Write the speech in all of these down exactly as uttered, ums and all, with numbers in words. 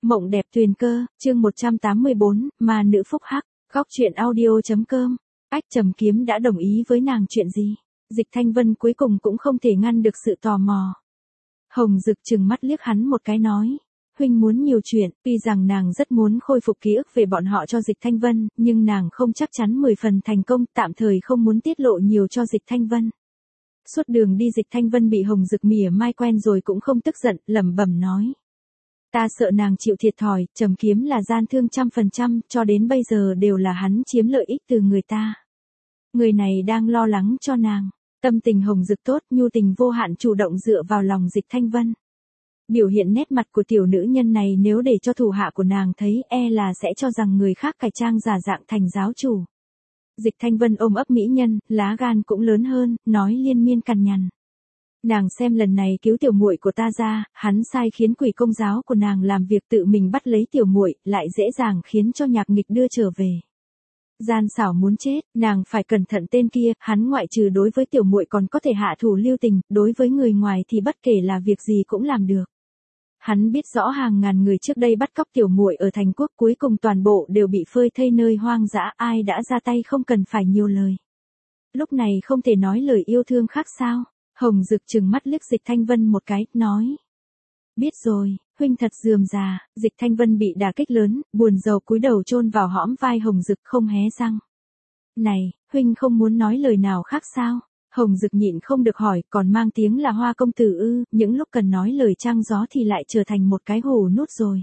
Mộng đẹp tuyền cơ, chương một trăm tám mươi bốn, ma nữ phúc hắc, góc truyện audio.com. Ách Trầm Kiếm đã đồng ý với nàng chuyện gì? Dịch Thanh Vân cuối cùng cũng không thể ngăn được sự tò mò. Hồng Dực trừng mắt liếc hắn một cái nói. Huynh muốn nhiều chuyện, tuy rằng nàng rất muốn khôi phục ký ức về bọn họ cho Dịch Thanh Vân, nhưng nàng không chắc chắn mười phần thành công, tạm thời không muốn tiết lộ nhiều cho Dịch Thanh Vân. Suốt đường đi Dịch Thanh Vân bị Hồng Dực mỉa mai quen rồi cũng không tức giận, lẩm bẩm nói. Ta sợ nàng chịu thiệt thòi, Trầm Kiếm là gian thương trăm phần trăm, cho đến bây giờ đều là hắn chiếm lợi ích từ người ta. Người này đang lo lắng cho nàng. Tâm tình Hồng Dực tốt, nhu tình vô hạn chủ động dựa vào lòng Dịch Thanh Vân. Biểu hiện nét mặt của tiểu nữ nhân này nếu để cho thủ hạ của nàng thấy e là sẽ cho rằng người khác cải trang giả dạng thành giáo chủ. Dịch Thanh Vân ôm ấp mỹ nhân, lá gan cũng lớn hơn, nói liên miên cằn nhằn. Nàng xem lần này cứu tiểu muội của ta ra, hắn sai khiến quỷ công giáo của nàng làm việc tự mình bắt lấy tiểu muội, lại dễ dàng khiến cho Nhạc Nghịch đưa trở về. Gian xảo muốn chết, nàng phải cẩn thận tên kia, hắn ngoại trừ đối với tiểu muội còn có thể hạ thủ lưu tình, đối với người ngoài thì bất kể là việc gì cũng làm được. Hắn biết rõ hàng ngàn người trước đây bắt cóc tiểu muội ở thành quốc cuối cùng toàn bộ đều bị phơi thây nơi hoang dã, ai đã ra tay không cần phải nhiều lời. Lúc này không thể nói lời yêu thương khác sao? Hồng Dực trừng mắt liếc Dịch Thanh Vân một cái, nói. Biết rồi, huynh thật rườm rà. Dịch Thanh Vân bị đả kích lớn, buồn rầu cúi đầu chôn vào hõm vai Hồng Dực không hé răng. Này, huynh không muốn nói lời nào khác sao? Hồng Dực nhịn không được hỏi, còn mang tiếng là Hoa công tử ư, những lúc cần nói lời trăng gió thì lại trở thành một cái hổ nút rồi.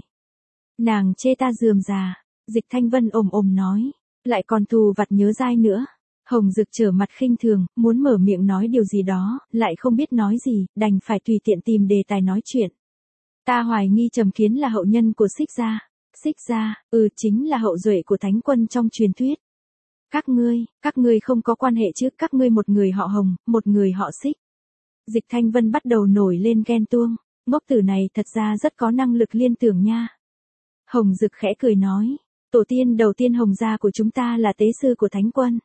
Nàng chê ta rườm rà. Dịch Thanh Vân ồm ồm nói, lại còn thù vặt nhớ dai nữa. Hồng Dực trở mặt khinh thường, muốn mở miệng nói điều gì đó, lại không biết nói gì, đành phải tùy tiện tìm đề tài nói chuyện. Ta hoài nghi Trầm Kiến là hậu nhân của Xích gia. Xích gia, ừ chính là hậu duệ của Thánh Quân trong truyền thuyết. Các ngươi, các ngươi không có quan hệ chứ, các ngươi một người họ Hồng, một người họ Xích. Dịch Thanh Vân bắt đầu nổi lên ghen tuông, ngốc tử này thật ra rất có năng lực liên tưởng nha. Hồng Dực khẽ cười nói, tổ tiên đầu tiên Hồng gia của chúng ta là tế sư của Thánh Quân.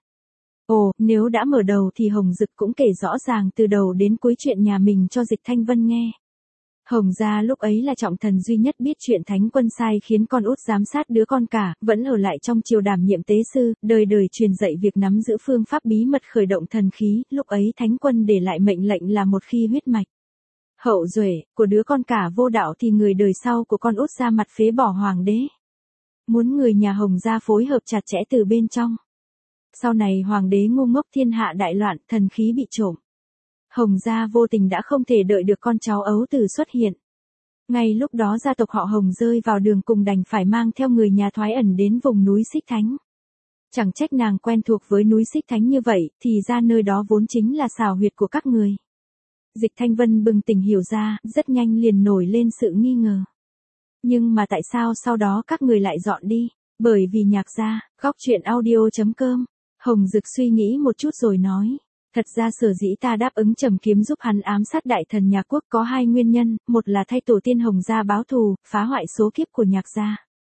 Ồ, nếu đã mở đầu thì Hồng Dực cũng kể rõ ràng từ đầu đến cuối chuyện nhà mình cho Dịch Thanh Vân nghe. Hồng gia lúc ấy là trọng thần duy nhất biết chuyện Thánh Quân sai khiến con út giám sát đứa con cả, vẫn ở lại trong triều đảm nhiệm tế sư, đời đời truyền dạy việc nắm giữ phương pháp bí mật khởi động thần khí, lúc ấy Thánh Quân để lại mệnh lệnh là một khi huyết mạch hậu duệ của đứa con cả vô đạo thì người đời sau của con út ra mặt phế bỏ hoàng đế. Muốn người nhà Hồng gia phối hợp chặt chẽ từ bên trong. Sau này hoàng đế ngu ngốc thiên hạ đại loạn, thần khí bị trộm. Hồng gia vô tình đã không thể đợi được con cháu ấu tử xuất hiện. Ngay lúc đó gia tộc họ Hồng rơi vào đường cùng đành phải mang theo người nhà thoái ẩn đến vùng núi Xích Thánh. Chẳng trách nàng quen thuộc với núi Xích Thánh như vậy, thì ra nơi đó vốn chính là xào huyệt của các người. Dịch Thanh Vân bừng tỉnh hiểu ra, rất nhanh liền nổi lên sự nghi ngờ. Nhưng mà tại sao sau đó các người lại dọn đi? Bởi vì Nhạc gia, góc truyện audio.com. Hồng Dực suy nghĩ một chút rồi nói. Thật ra sở dĩ ta đáp ứng Trầm Kiếm giúp hắn ám sát đại thần Nhạc Quốc có hai nguyên nhân, một là thay tổ tiên Hồng gia báo thù, phá hoại số kiếp của Nhạc gia.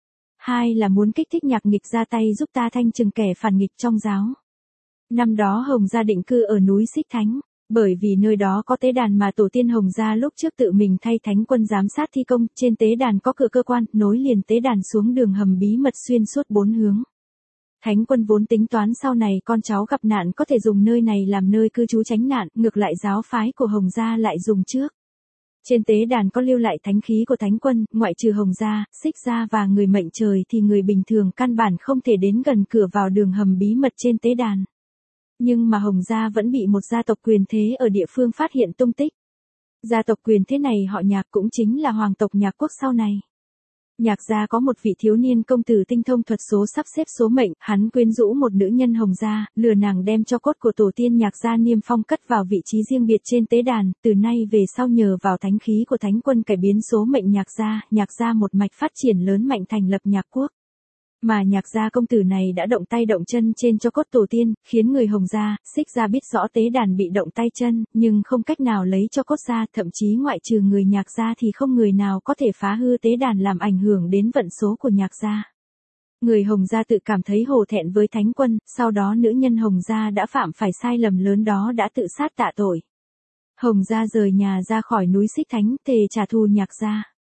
Hai là muốn kích thích Nhạc Nghịch ra tay giúp ta thanh trừng kẻ phản nghịch trong giáo. Năm đó Hồng gia định cư ở núi Xích Thánh, bởi vì nơi đó có tế đàn mà tổ tiên Hồng gia lúc trước tự mình thay Thánh Quân giám sát thi công, trên tế đàn có cửa cơ quan, nối liền tế đàn xuống đường hầm bí mật xuyên suốt bốn hướng. Thánh Quân vốn tính toán sau này con cháu gặp nạn có thể dùng nơi này làm nơi cư trú tránh nạn, ngược lại giáo phái của Hồng gia lại dùng trước. Trên tế đàn có lưu lại thánh khí của Thánh Quân, ngoại trừ Hồng gia, Xích gia và người mệnh trời thì người bình thường căn bản không thể đến gần cửa vào đường hầm bí mật trên tế đàn. Nhưng mà Hồng gia vẫn bị một gia tộc quyền thế ở địa phương phát hiện tung tích. Gia tộc quyền thế này họ Nhạc cũng chính là hoàng tộc Nhạc Quốc sau này. Nhạc gia có một vị thiếu niên công tử tinh thông thuật số sắp xếp số mệnh, hắn quyến rũ một nữ nhân Hồng gia, lừa nàng đem cho cốt của tổ tiên Nhạc gia niêm phong cất vào vị trí riêng biệt trên tế đàn, từ nay về sau nhờ vào thánh khí của Thánh Quân cải biến số mệnh Nhạc gia, Nhạc gia một mạch phát triển lớn mạnh thành lập Nhạc Quốc. Mà Nhạc gia công tử này đã động tay động chân trên cho cốt tổ tiên, khiến người Hồng gia, Xích gia biết rõ tế đàn bị động tay chân, nhưng không cách nào lấy cho cốt ra, thậm chí ngoại trừ người Nhạc gia thì không người nào có thể phá hư tế đàn làm ảnh hưởng đến vận số của Nhạc gia. Người Hồng gia tự cảm thấy hổ thẹn với Thánh Quân, sau đó nữ nhân Hồng gia đã phạm phải sai lầm lớn đó đã tự sát tạ tội. Hồng gia rời nhà ra khỏi núi Xích Thánh, thề trả thù Nhạc gia.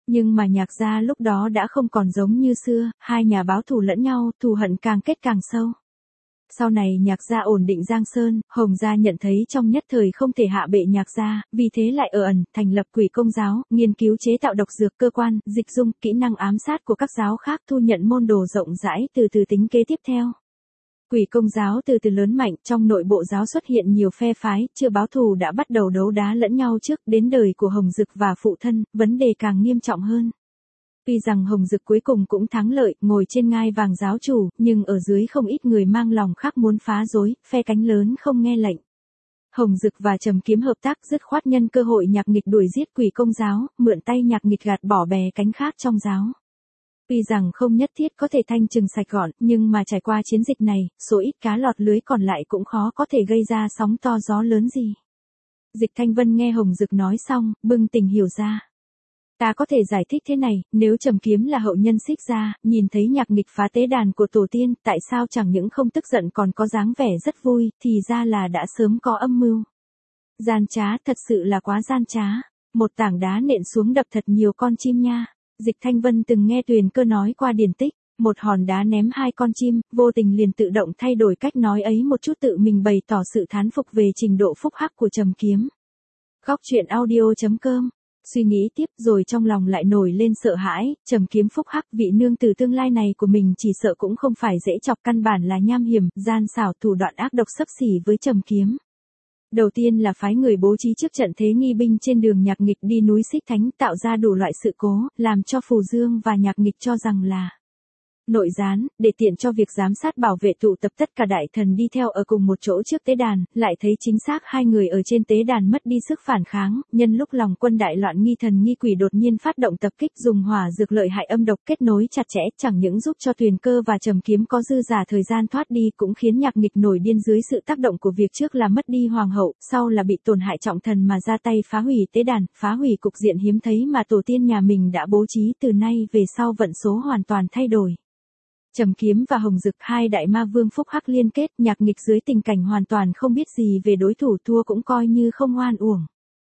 Nhưng mà Nhạc gia lúc đó đã không còn giống như xưa, hai nhà báo thù lẫn nhau, thù hận càng kết càng sâu. Sau này Nhạc gia ổn định Giang Sơn, Hồng gia nhận thấy trong nhất thời không thể hạ bệ Nhạc gia, vì thế lại ở ẩn, thành lập Quỷ Công giáo, nghiên cứu chế tạo độc dược cơ quan, dịch dung, kỹ năng ám sát của các giáo khác, thu nhận môn đồ rộng rãi từ từ tính kế tiếp theo. Quỷ Công giáo từ từ lớn mạnh, trong nội bộ giáo xuất hiện nhiều phe phái, chưa báo thù đã bắt đầu đấu đá lẫn nhau trước, đến đời của Hồng Dực và phụ thân, vấn đề càng nghiêm trọng hơn. Tuy rằng Hồng Dực cuối cùng cũng thắng lợi, ngồi trên ngai vàng giáo chủ, nhưng ở dưới không ít người mang lòng khác muốn phá rối, phe cánh lớn không nghe lệnh. Hồng Dực và Trầm Kiếm hợp tác dứt khoát nhân cơ hội Nhạc Nghịch đuổi giết Quỷ Công giáo, mượn tay Nhạc Nghịch gạt bỏ bè cánh khác trong giáo. Tuy rằng không nhất thiết có thể thanh trừng sạch gọn, nhưng mà trải qua chiến dịch này, số ít cá lọt lưới còn lại cũng khó có thể gây ra sóng to gió lớn gì. Dịch Thanh Vân nghe Hồng Dực nói xong, bừng tỉnh hiểu ra. Ta có thể giải thích thế này, nếu Trầm Kiếm là hậu nhân Xích gia, nhìn thấy Nhạc Nghịch phá tế đàn của tổ tiên, tại sao chẳng những không tức giận còn có dáng vẻ rất vui, thì ra là đã sớm có âm mưu. Gian trá, thật sự là quá gian trá. Một tảng đá nện xuống đập thật nhiều con chim nha. Dịch Thanh Vân từng nghe Tuyền Cơ nói qua điển tích, một hòn đá ném hai con chim, vô tình liền tự động thay đổi cách nói ấy một chút, tự mình bày tỏ sự thán phục về trình độ phúc hắc của Trầm Kiếm. Góc truyện audio chấm com. Suy nghĩ tiếp rồi trong lòng lại nổi lên sợ hãi, Trầm Kiếm phúc hắc, vị nương tử tương lai này của mình chỉ sợ cũng không phải dễ chọc, căn bản là nham hiểm, gian xảo, thủ đoạn ác độc xấp xỉ với Trầm Kiếm. Đầu tiên là phái người bố trí trước trận thế nghi binh trên đường Nhạc Nghịch đi núi Xích Thánh, tạo ra đủ loại sự cố, làm cho Phù Dương và Nhạc Nghịch cho rằng là nội gián, để tiện cho việc giám sát bảo vệ tụ tập tất cả đại thần đi theo ở cùng một chỗ trước tế đàn, lại thấy chính xác hai người ở trên tế đàn mất đi sức phản kháng, nhân lúc lòng quân đại loạn nghi thần nghi quỷ đột nhiên phát động tập kích, dùng hỏa dược lợi hại âm độc kết nối chặt chẽ, chẳng những giúp cho Tuyền Cơ và Trầm Kiếm có dư giả thời gian thoát đi, cũng khiến Nhạc Nghịch nổi điên dưới sự tác động của việc trước là mất đi hoàng hậu, sau là bị tổn hại trọng thần mà ra tay phá hủy tế đàn, phá hủy cục diện hiếm thấy mà tổ tiên nhà mình đã bố trí, từ nay về sau vận số hoàn toàn thay đổi. Trầm Kiếm và Hồng Dực, hai đại ma vương phúc hắc liên kết, Nhạc Nghịch dưới tình cảnh hoàn toàn không biết gì về đối thủ, thua cũng coi như không oan uổng.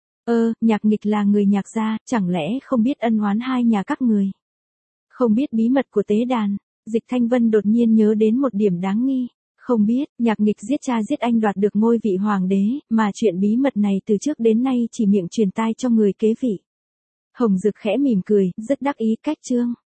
Ơ, Nhạc Nghịch là người Nhạc gia, chẳng lẽ không biết ân oán hai nhà các người? Không biết bí mật của tế đàn? Dịch Thanh Vân đột nhiên nhớ đến một điểm đáng nghi. Không biết, Nhạc Nghịch giết cha giết anh đoạt được ngôi vị hoàng đế, mà chuyện bí mật này từ trước đến nay chỉ miệng truyền tai cho người kế vị. Hồng Dực khẽ mỉm cười, rất đắc ý cách chương.